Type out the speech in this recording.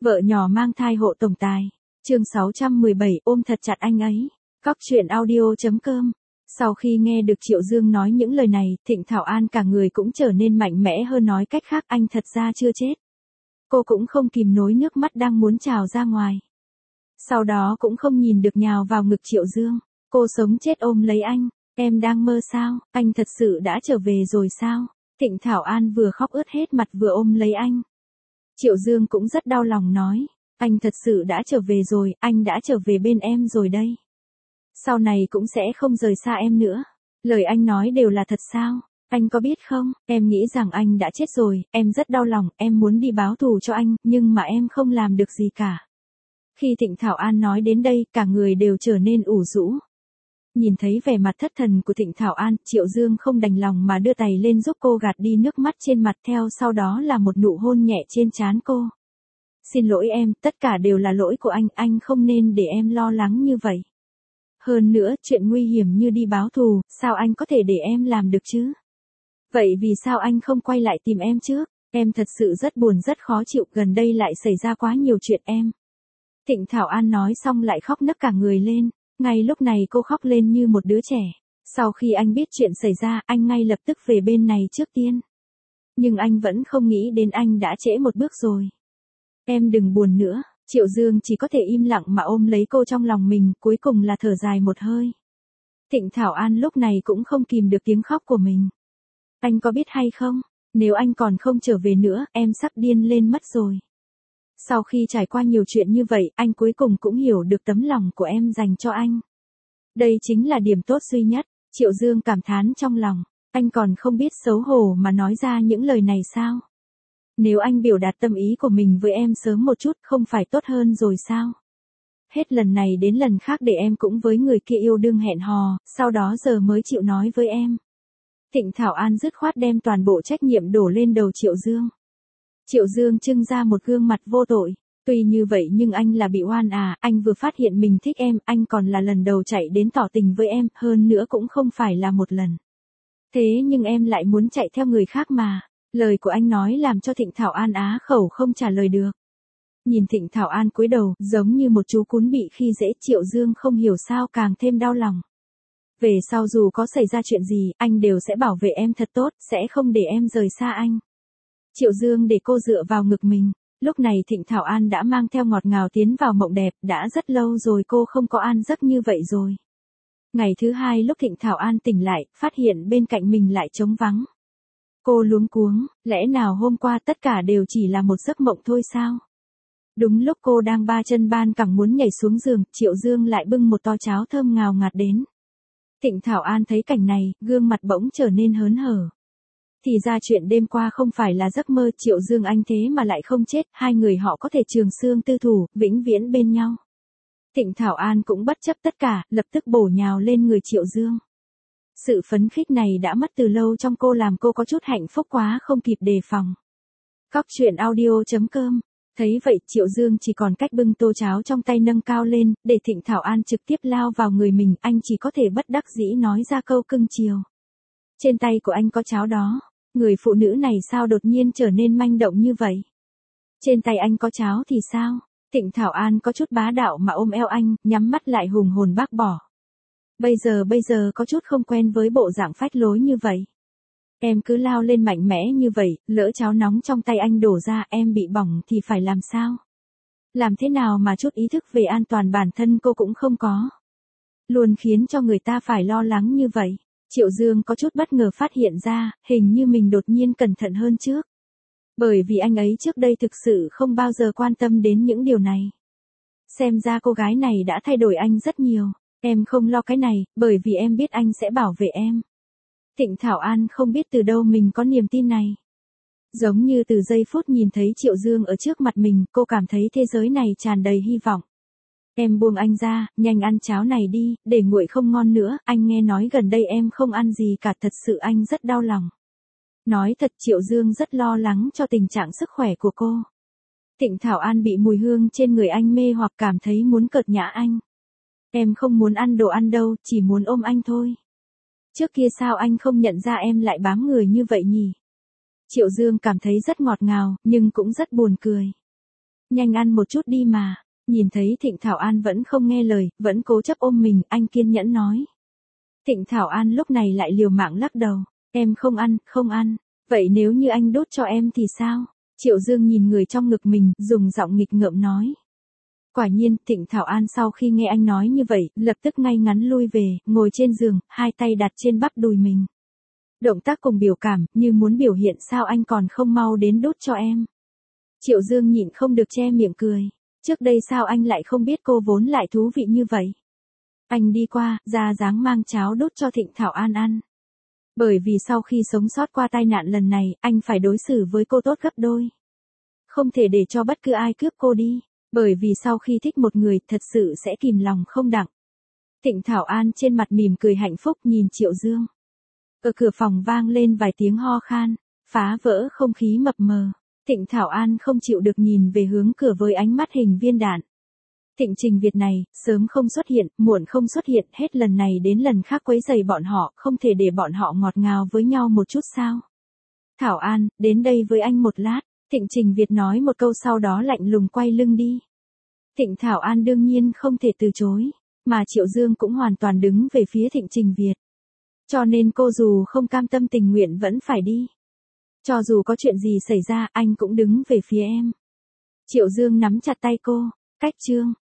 Vợ nhỏ mang thai hộ tổng tài. Chương 617 ôm thật chặt anh ấy. Cóc truyện audio.com. Sau khi nghe được Triệu Dương nói những lời này, Thịnh Thảo An cả người cũng trở nên mạnh mẽ hơn, nói cách khác anh thật ra chưa chết. Cô cũng không kìm nổi nước mắt đang muốn trào ra ngoài. Sau đó cũng không nhìn được nhào vào ngực Triệu Dương. Cô sống chết ôm lấy anh. Em đang mơ sao, anh thật sự đã trở về rồi sao? Thịnh Thảo An vừa khóc ướt hết mặt vừa ôm lấy anh. Triệu Dương cũng rất đau lòng nói, anh thật sự đã trở về rồi, anh đã trở về bên em rồi đây. Sau này cũng sẽ không rời xa em nữa. Lời anh nói đều là thật sao? Anh có biết không, em nghĩ rằng anh đã chết rồi, em rất đau lòng, em muốn đi báo thù cho anh, nhưng mà em không làm được gì cả. Khi Thịnh Thảo An nói đến đây, cả người đều trở nên ủ rũ. Nhìn thấy vẻ mặt thất thần của Thịnh Thảo An, Triệu Dương không đành lòng mà đưa tay lên giúp cô gạt đi nước mắt trên mặt, theo sau đó là một nụ hôn nhẹ trên trán cô. Xin lỗi em, tất cả đều là lỗi của anh không nên để em lo lắng như vậy. Hơn nữa, chuyện nguy hiểm như đi báo thù, sao anh có thể để em làm được chứ? Vậy vì sao anh không quay lại tìm em trước? Em thật sự rất buồn rất khó chịu, gần đây lại xảy ra quá nhiều chuyện em. Thịnh Thảo An nói xong lại khóc nấc cả người lên. Ngay lúc này cô khóc lên như một đứa trẻ. Sau khi anh biết chuyện xảy ra, anh ngay lập tức về bên này trước tiên. Nhưng anh vẫn không nghĩ đến anh đã trễ một bước rồi. Em đừng buồn nữa. Triệu Dương chỉ có thể im lặng mà ôm lấy cô trong lòng mình, cuối cùng là thở dài một hơi. Thịnh Thảo An lúc này cũng không kìm được tiếng khóc của mình. Anh có biết hay không, nếu anh còn không trở về nữa, em sắp điên lên mất rồi. Sau khi trải qua nhiều chuyện như vậy, anh cuối cùng cũng hiểu được tấm lòng của em dành cho anh. Đây chính là điểm tốt duy nhất. Triệu Dương cảm thán trong lòng. Anh còn không biết xấu hổ mà nói ra những lời này sao? Nếu anh biểu đạt tâm ý của mình với em sớm một chút, không phải tốt hơn rồi sao? Hết lần này đến lần khác để em cũng với người kia yêu đương hẹn hò, sau đó giờ mới chịu nói với em. Thịnh Thảo An dứt khoát đem toàn bộ trách nhiệm đổ lên đầu Triệu Dương. Triệu Dương trưng ra một gương mặt vô tội. Tuy như vậy nhưng anh là bị oan à, anh vừa phát hiện mình thích em, anh còn là lần đầu chạy đến tỏ tình với em, hơn nữa cũng không phải là một lần. Thế nhưng em lại muốn chạy theo người khác mà. Lời của anh nói làm cho Thịnh Thảo An á khẩu không trả lời được. Nhìn Thịnh Thảo An cúi đầu, giống như một chú cún bị khi dễ, Triệu Dương không hiểu sao càng thêm đau lòng. Về sau dù có xảy ra chuyện gì, anh đều sẽ bảo vệ em thật tốt, sẽ không để em rời xa anh. Triệu Dương để cô dựa vào ngực mình. Lúc này Thịnh Thảo An đã mang theo ngọt ngào tiến vào mộng đẹp, đã rất lâu rồi cô không có an giấc như vậy rồi. Ngày thứ hai lúc Thịnh Thảo An tỉnh lại, phát hiện bên cạnh mình lại trống vắng. Cô luống cuống, lẽ nào hôm qua tất cả đều chỉ là một giấc mộng thôi sao? Đúng lúc cô đang ba chân ban cẳng muốn nhảy xuống giường, Triệu Dương lại bưng một to cháo thơm ngào ngạt đến. Thịnh Thảo An thấy cảnh này, gương mặt bỗng trở nên hớn hở. Thì ra chuyện đêm qua không phải là giấc mơ, Triệu Dương anh thế mà lại không chết, hai người họ có thể trường xương tư thủ, vĩnh viễn bên nhau. Thịnh Thảo An cũng bất chấp tất cả, lập tức bổ nhào lên người Triệu Dương. Sự phấn khích này đã mất từ lâu trong cô, làm cô có chút hạnh phúc quá không kịp đề phòng. Cóc truyện audio.com. Thấy vậy Triệu Dương chỉ còn cách bưng tô cháo trong tay nâng cao lên, để Thịnh Thảo An trực tiếp lao vào người mình, anh chỉ có thể bất đắc dĩ nói ra câu cưng chiều. Trên tay của anh có cháo đó. Người phụ nữ này sao đột nhiên trở nên manh động như vậy? Trên tay anh có cháo thì sao? Thịnh Thảo An có chút bá đạo mà ôm eo anh, nhắm mắt lại hùng hồn bác bỏ. Bây giờ có chút không quen với bộ dạng phách lối như vậy. Em cứ lao lên mạnh mẽ như vậy, lỡ cháo nóng trong tay anh đổ ra, em bị bỏng thì phải làm sao? Làm thế nào mà chút ý thức về an toàn bản thân cô cũng không có? Luôn khiến cho người ta phải lo lắng như vậy. Triệu Dương có chút bất ngờ phát hiện ra, hình như mình đột nhiên cẩn thận hơn trước. Bởi vì anh ấy trước đây thực sự không bao giờ quan tâm đến những điều này. Xem ra cô gái này đã thay đổi anh rất nhiều. Em không lo cái này, bởi vì em biết anh sẽ bảo vệ em. Thịnh Thảo An không biết từ đâu mình có niềm tin này. Giống như từ giây phút nhìn thấy Triệu Dương ở trước mặt mình, cô cảm thấy thế giới này tràn đầy hy vọng. Em buông anh ra, nhanh ăn cháo này đi, để nguội không ngon nữa, anh nghe nói gần đây em không ăn gì cả, thật sự anh rất đau lòng. Nói thật Triệu Dương rất lo lắng cho tình trạng sức khỏe của cô. Thịnh Thảo An bị mùi hương trên người anh mê hoặc cảm thấy muốn cợt nhã anh. Em không muốn ăn đồ ăn đâu, chỉ muốn ôm anh thôi. Trước kia sao anh không nhận ra em lại bám người như vậy nhỉ? Triệu Dương cảm thấy rất ngọt ngào, nhưng cũng rất buồn cười. nhanh ăn một chút đi mà. Nhìn thấy Thịnh Thảo An vẫn không nghe lời, vẫn cố chấp ôm mình, anh kiên nhẫn nói. Thịnh Thảo An lúc này lại liều mạng lắc đầu, em không ăn, không ăn. Vậy nếu như anh đút cho em thì sao? Triệu Dương nhìn người trong ngực mình, dùng giọng nghịch ngợm nói. Quả nhiên, Thịnh Thảo An sau khi nghe anh nói như vậy, lập tức ngay ngắn lui về, ngồi trên giường, hai tay đặt trên bắp đùi mình. Động tác cùng biểu cảm, như muốn biểu hiện sao anh còn không mau đến đút cho em. Triệu Dương nhịn không được che miệng cười. Trước đây sao anh lại không biết cô vốn lại thú vị như vậy. Anh đi qua, ra dáng mang cháo đút cho Thịnh Thảo An ăn. Bởi vì sau khi sống sót qua tai nạn lần này, anh phải đối xử với cô tốt gấp đôi. Không thể để cho bất cứ ai cướp cô đi. Bởi vì sau khi thích một người, thật sự sẽ kìm lòng không đặng. Thịnh Thảo An trên mặt mỉm cười hạnh phúc nhìn Triệu Dương. Ở cửa phòng vang lên vài tiếng ho khan, phá vỡ không khí mập mờ. Thịnh Thảo An không chịu được nhìn về hướng cửa với ánh mắt hình viên đạn. Thịnh Trình Việt này, sớm không xuất hiện, muộn không xuất hiện, hết lần này đến lần khác quấy rầy bọn họ, không thể để bọn họ ngọt ngào với nhau một chút sao. Thảo An, đến đây với anh một lát. Thịnh Trình Việt nói một câu sau đó lạnh lùng quay lưng đi. Thịnh Thảo An đương nhiên không thể từ chối, mà Triệu Dương cũng hoàn toàn đứng về phía Thịnh Trình Việt. Cho nên cô dù không cam tâm tình nguyện vẫn phải đi. Cho dù có chuyện gì xảy ra, anh cũng đứng về phía em. Triệu Dương nắm chặt tay cô, cách Trương.